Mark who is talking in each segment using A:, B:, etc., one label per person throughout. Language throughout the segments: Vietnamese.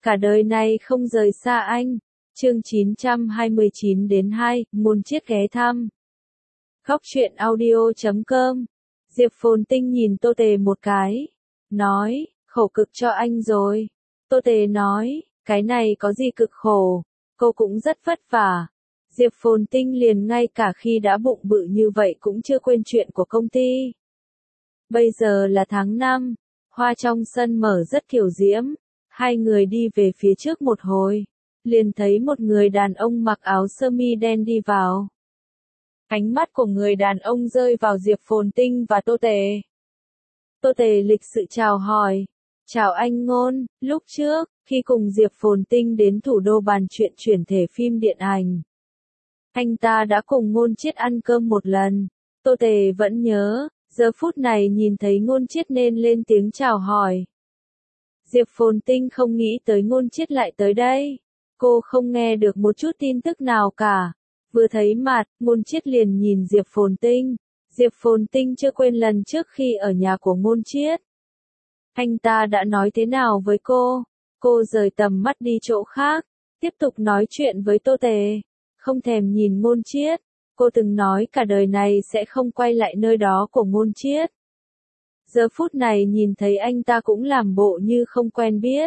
A: cả đời này không rời xa anh. Chương 929-2, Ngôn Chiết ghé thăm. Góc truyện audio.com. Diệp Phồn Tinh nhìn Tô Tề một cái, nói, khổ cực cho anh rồi. Tô Tề nói, cái này có gì cực khổ, cô cũng rất vất vả. Diệp Phồn Tinh liền ngay cả khi đã bụng bự như vậy cũng chưa quên chuyện của công ty. Bây giờ là tháng 5, hoa trong sân mở rất kiểu diễm, hai người đi về phía trước một hồi, liền thấy một người đàn ông mặc áo sơ mi đen đi vào. Ánh mắt của người đàn ông rơi vào Diệp Phồn Tinh và Tô Tề. Tô Tề lịch sự chào hỏi, chào anh Ngôn, lúc trước, khi cùng Diệp Phồn Tinh đến thủ đô bàn chuyện chuyển thể phim điện ảnh, anh ta đã cùng Ngôn Chiết ăn cơm một lần. Tô Tề vẫn nhớ, giờ phút này nhìn thấy Ngôn Chiết nên lên tiếng chào hỏi. Diệp Phồn Tinh không nghĩ tới Ngôn Chiết lại tới đây. Cô không nghe được một chút tin tức nào cả. Vừa thấy mặt, Ngôn Chiết liền nhìn Diệp Phồn Tinh. Diệp Phồn Tinh chưa quên lần trước khi ở nhà của Ngôn Chiết. Anh ta đã nói thế nào với cô? Cô rời tầm mắt đi chỗ khác, tiếp tục nói chuyện với Tô Tề. Không thèm nhìn Ngôn Chiết. Cô từng nói cả đời này sẽ không quay lại nơi đó của Ngôn Chiết. Giờ phút này nhìn thấy anh ta cũng làm bộ như không quen biết.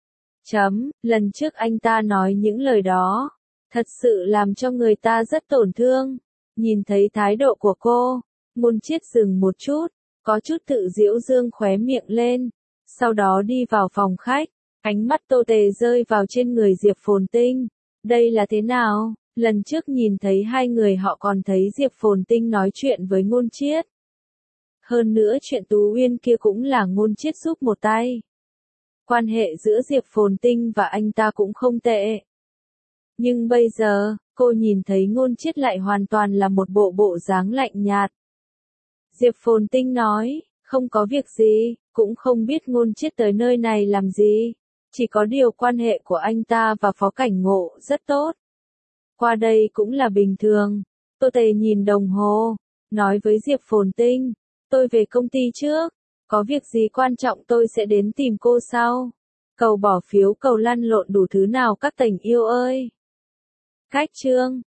A: Lần trước anh ta nói những lời đó, thật sự làm cho người ta rất tổn thương. Nhìn thấy thái độ của cô, Ngôn Chiết dừng một chút, có chút tự giễu dương khóe miệng lên, sau đó đi vào phòng khách, ánh mắt Tô Tề rơi vào trên người Diệp Phồn Tinh. Đây là thế nào? Lần trước nhìn thấy hai người họ còn thấy Diệp Phồn Tinh nói chuyện với Ngôn Chiết. Hơn nữa chuyện Tú Uyên kia cũng là Ngôn Chiết giúp một tay. Quan hệ giữa Diệp Phồn Tinh và anh ta cũng không tệ. Nhưng bây giờ, cô nhìn thấy Ngôn Chiết lại hoàn toàn là một bộ dáng lạnh nhạt. Diệp Phồn Tinh nói, không có việc gì, cũng không biết Ngôn Chiết tới nơi này làm gì. Chỉ có điều quan hệ của anh ta và Phó Cảnh Ngộ rất tốt. Qua đây cũng là bình thường. Tô Tề nhìn đồng hồ, nói với Diệp Phồn Tinh, tôi về công ty trước, có việc gì quan trọng tôi sẽ đến tìm cô sau. Cầu bỏ phiếu cầu lăn lộn đủ thứ nào các tình yêu ơi. Cách chương